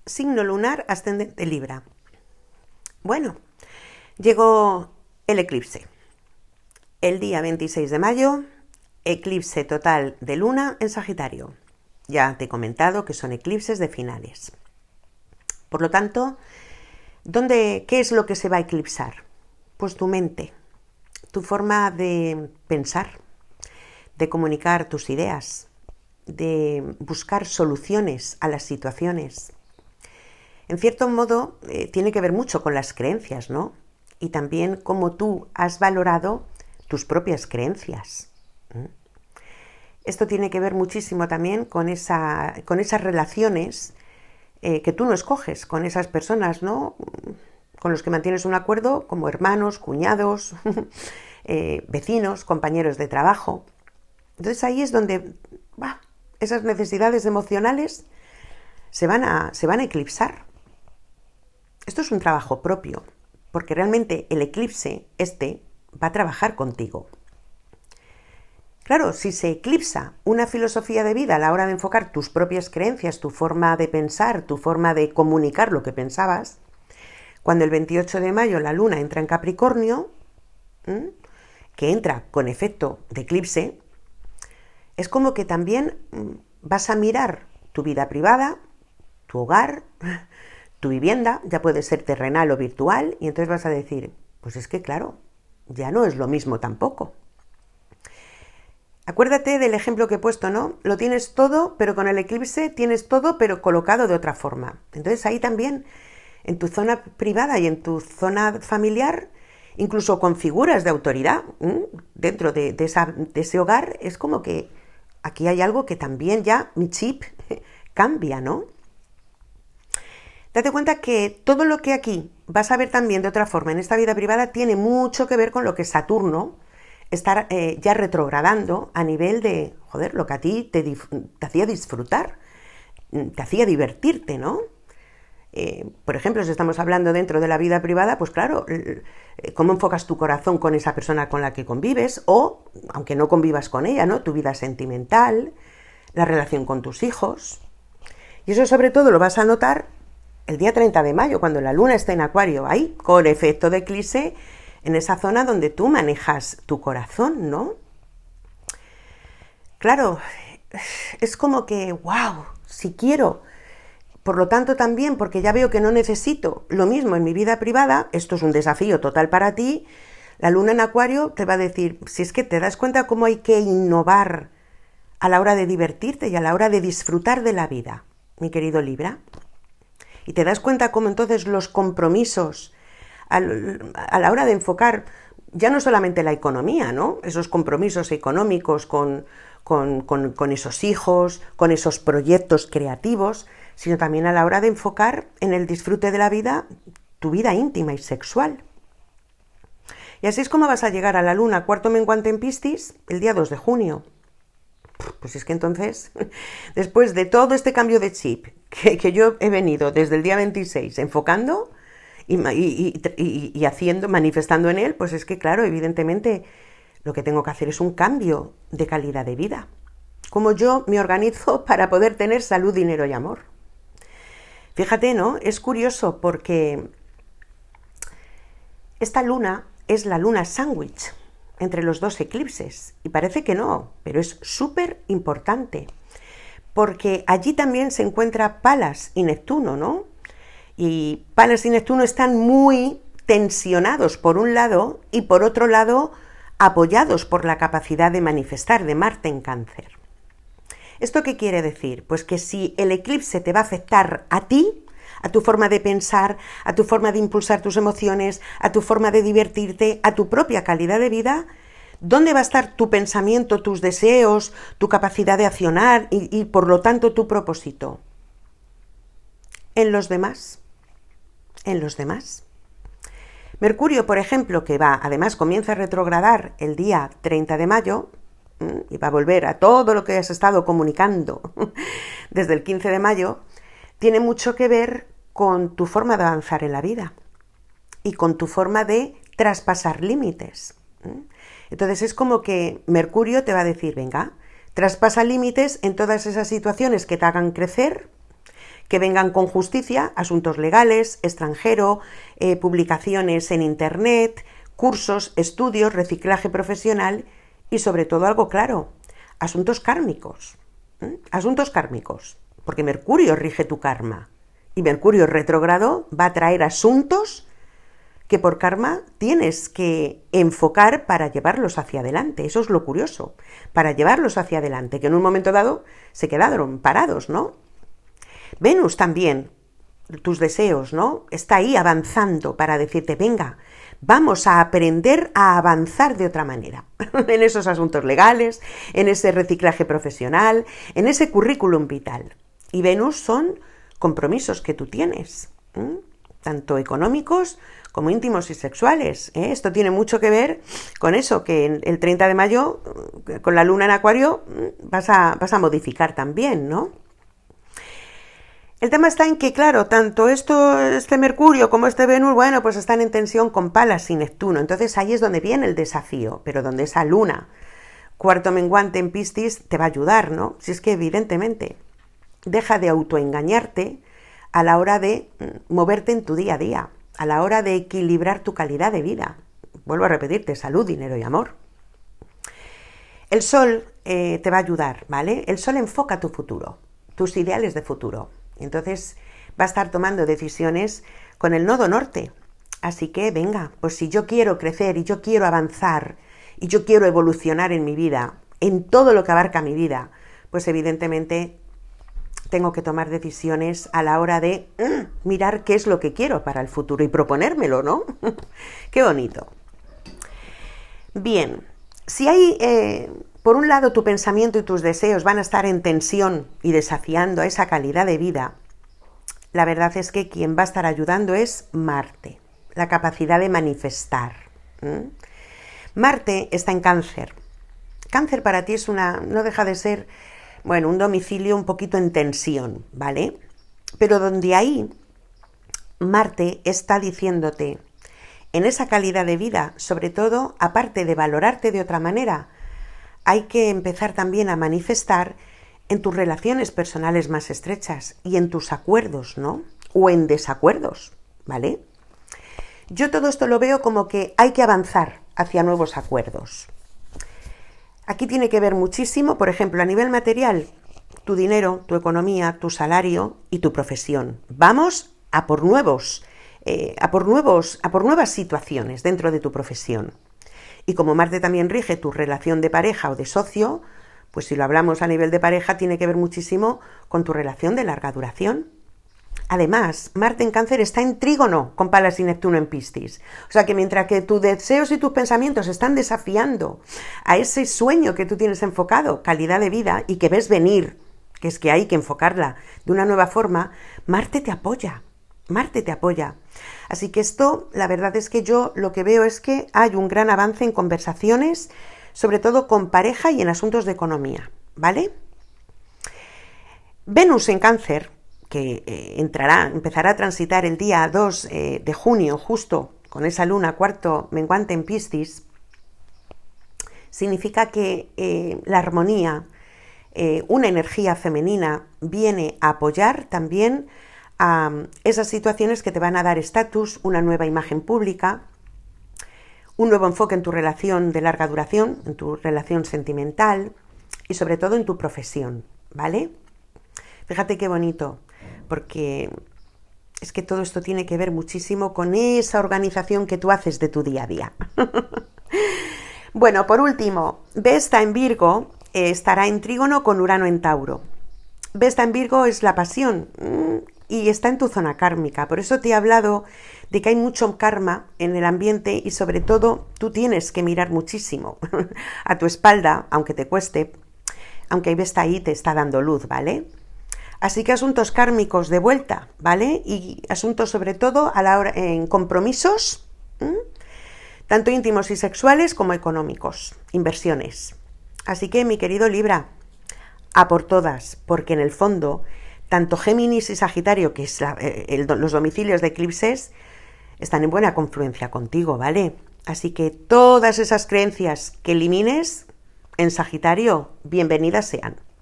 signo lunar ascendente Libra. Bueno, llegó el eclipse. El día 26 de mayo, eclipse total de luna en Sagitario. Ya te he comentado que son eclipses de finales. Por lo tanto, ¿qué es lo que se va a eclipsar? Pues tu mente, tu forma de pensar, de comunicar tus ideas, de buscar soluciones a las situaciones. En cierto modo, tiene que ver mucho con las creencias, ¿no? Y también cómo tú has valorado tus propias creencias. Esto tiene que ver muchísimo también con esas relaciones que tú no escoges, con esas personas, ¿no? Con los que mantienes un acuerdo, como hermanos, cuñados, vecinos, compañeros de trabajo. Entonces ahí es donde esas necesidades emocionales se van a eclipsar. Esto es un trabajo propio, porque realmente el eclipse va a trabajar contigo. Claro, si se eclipsa una filosofía de vida a la hora de enfocar tus propias creencias, tu forma de pensar, tu forma de comunicar lo que pensabas, cuando el 28 de mayo la luna entra en Capricornio, que entra con efecto de eclipse, es como que también vas a mirar tu vida privada, tu hogar, tu vivienda, ya puede ser terrenal o virtual, y entonces vas a decir, pues es que claro, ya no es lo mismo tampoco. Acuérdate del ejemplo que he puesto, ¿no? Lo tienes todo, pero con el eclipse tienes todo, pero colocado de otra forma. Entonces ahí también, en tu zona privada y en tu zona familiar, incluso con figuras de autoridad dentro de ese hogar, es como que aquí hay algo que también ya mi chip cambia, ¿no? Date cuenta que todo lo que aquí vas a ver también de otra forma en esta vida privada tiene mucho que ver con lo que Saturno está ya retrogradando a nivel de, lo que a ti te hacía disfrutar, te hacía divertirte, ¿no? Por ejemplo, si estamos hablando dentro de la vida privada, pues claro, cómo enfocas tu corazón con esa persona con la que convives o, aunque no convivas con ella, ¿no? Tu vida sentimental, la relación con tus hijos. Y eso sobre todo lo vas a notar el día 30 de mayo, cuando la luna está en Acuario, ahí, con efecto de eclipse, en esa zona donde tú manejas tu corazón, ¿no? Claro, es como que, wow, si quiero. Por lo tanto también, porque ya veo que no necesito lo mismo en mi vida privada, esto es un desafío total para ti, la luna en Acuario te va a decir, si es que te das cuenta cómo hay que innovar a la hora de divertirte y a la hora de disfrutar de la vida, mi querido Libra. Y te das cuenta cómo entonces los compromisos a la hora de enfocar ya no solamente la economía, ¿no? Esos compromisos económicos con esos hijos, con esos proyectos creativos, sino también a la hora de enfocar en el disfrute de la vida, tu vida íntima y sexual. Y así es como vas a llegar a la luna cuarto menguante en Piscis el día 2 de junio. Pues es que entonces, después de todo este cambio de chip que yo he venido desde el día 26 enfocando y haciendo, manifestando en él, pues es que claro, evidentemente lo que tengo que hacer es un cambio de calidad de vida. Cómo yo me organizo para poder tener salud, dinero y amor. Fíjate, ¿no? Es curioso porque esta luna es la luna sándwich entre los dos eclipses. Y parece que no, pero es súper importante. Porque allí también se encuentra Palas y Neptuno, ¿no? Y Palas y Neptuno están muy tensionados por un lado y por otro lado apoyados por la capacidad de manifestar de Marte en Cáncer. ¿Esto qué quiere decir? Pues que si el eclipse te va a afectar a ti, a tu forma de pensar, a tu forma de impulsar tus emociones, a tu forma de divertirte, a tu propia calidad de vida, ¿dónde va a estar tu pensamiento, tus deseos, tu capacidad de accionar y por lo tanto tu propósito? En los demás. En los demás. Mercurio, por ejemplo, que además comienza a retrogradar el día 30 de mayo y va a volver a todo lo que has estado comunicando desde el 15 de mayo, tiene mucho que ver con tu forma de avanzar en la vida y con tu forma de traspasar límites. Entonces es como que Mercurio te va a decir, venga, traspasa límites en todas esas situaciones que te hagan crecer, que vengan con justicia, asuntos legales, extranjero, publicaciones en internet, cursos, estudios, reciclaje profesional y sobre todo algo claro, asuntos kármicos. Asuntos kármicos, porque Mercurio rige tu karma y Mercurio retrógrado va a traer asuntos que por karma tienes que enfocar para llevarlos hacia adelante. Eso es lo curioso, para llevarlos hacia adelante, que en un momento dado se quedaron parados, ¿no? Venus también, tus deseos, ¿no? Está ahí avanzando para decirte, venga, vamos a aprender a avanzar de otra manera, en esos asuntos legales, en ese reciclaje profesional, en ese currículum vital. Y Venus son compromisos que tú tienes, tanto económicos como íntimos y sexuales. Esto tiene mucho que ver con eso, que el 30 de mayo, con la luna en Acuario, vas a modificar también, ¿no? El tema está en que, claro, tanto este Mercurio como este Venus, bueno, pues están en tensión con Palas y Neptuno. Entonces ahí es donde viene el desafío, pero donde esa luna, cuarto menguante en Piscis, te va a ayudar, ¿no? Si es que evidentemente deja de autoengañarte a la hora de moverte en tu día a día, a la hora de equilibrar tu calidad de vida. Vuelvo a repetirte, salud, dinero y amor. El Sol te va a ayudar, ¿vale? El Sol enfoca tu futuro, tus ideales de futuro. Entonces va a estar tomando decisiones con el nodo norte. Así que venga, pues si yo quiero crecer y yo quiero avanzar y yo quiero evolucionar en mi vida, en todo lo que abarca mi vida, pues evidentemente tengo que tomar decisiones a la hora de mirar qué es lo que quiero para el futuro y proponérmelo, ¿no? Qué bonito. Bien, si hay, por un lado, tu pensamiento y tus deseos van a estar en tensión y desafiando a esa calidad de vida, la verdad es que quien va a estar ayudando es Marte, la capacidad de manifestar. Marte está en Cáncer. Cáncer para ti no deja de ser, bueno, un domicilio un poquito en tensión, ¿vale? Pero donde ahí Marte está diciéndote, en esa calidad de vida, sobre todo, aparte de valorarte de otra manera, hay que empezar también a manifestar en tus relaciones personales más estrechas y en tus acuerdos, ¿no? O en desacuerdos, ¿vale? Yo todo esto lo veo como que hay que avanzar hacia nuevos acuerdos. Aquí tiene que ver muchísimo, por ejemplo, a nivel material, tu dinero, tu economía, tu salario y tu profesión. Vamos a por nuevas situaciones dentro de tu profesión. Y como Marte también rige tu relación de pareja o de socio, pues si lo hablamos a nivel de pareja, tiene que ver muchísimo con tu relación de larga duración. Además, Marte en Cáncer está en trígono con Palas y Neptuno en Piscis. O sea que mientras que tus deseos y tus pensamientos están desafiando a ese sueño que tú tienes enfocado, calidad de vida, y que ves venir, que es que hay que enfocarla de una nueva forma, Marte te apoya. Marte te apoya. Así que esto, la verdad es que yo lo que veo es que hay un gran avance en conversaciones, sobre todo con pareja y en asuntos de economía, ¿vale? Venus en Cáncer, que empezará a transitar el día 2 de junio, justo con esa luna cuarto menguante en Piscis, significa que la armonía, una energía femenina, viene a apoyar también a esas situaciones que te van a dar estatus, una nueva imagen pública, un nuevo enfoque en tu relación de larga duración, en tu relación sentimental y sobre todo en tu profesión, ¿vale? Fíjate qué bonito, porque es que todo esto tiene que ver muchísimo con esa organización que tú haces de tu día a día. Bueno, por último, Vesta en Virgo estará en trígono con Urano en Tauro. Vesta en Virgo es la pasión y está en tu zona kármica. Por eso te he hablado de que hay mucho karma en el ambiente y sobre todo tú tienes que mirar muchísimo a tu espalda, aunque te cueste, aunque Vesta ahí te está dando luz, ¿vale? Así que asuntos kármicos de vuelta, ¿vale? Y asuntos sobre todo a la hora en compromisos, tanto íntimos y sexuales como económicos, inversiones. Así que, mi querido Libra, a por todas, porque en el fondo, tanto Géminis y Sagitario, que es los domicilios de eclipses, están en buena confluencia contigo, ¿vale? Así que todas esas creencias que elimines en Sagitario, bienvenidas sean.